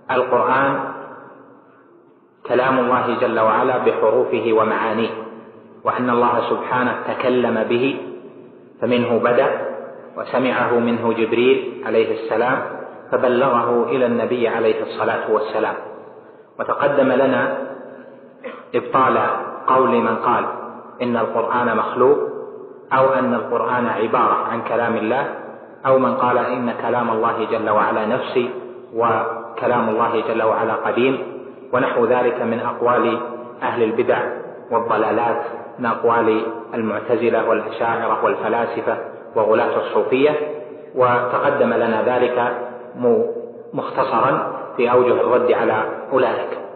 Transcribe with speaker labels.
Speaker 1: القرآن كلام الله جل وعلا بحروفه ومعانيه، وأن الله سبحانه تكلم به، فمنه بدأ وسمعه منه جبريل عليه السلام فبلغه إلى النبي عليه الصلاة والسلام. وتقدم لنا إبطال قول من قال إن القرآن مخلوق، أو أن القرآن عبارة عن كلام الله، أو من قال إن كلام الله جل وعلا نفسي وكلام الله جل وعلا قديم، ونحو ذلك من أقوال أهل البدع والضلالات، من أقوال المعتزلة والأشاعرة والفلاسفة وغلاة الصوفية. وتقدم لنا ذلك مختصرا في أوجه الرد على أولئك.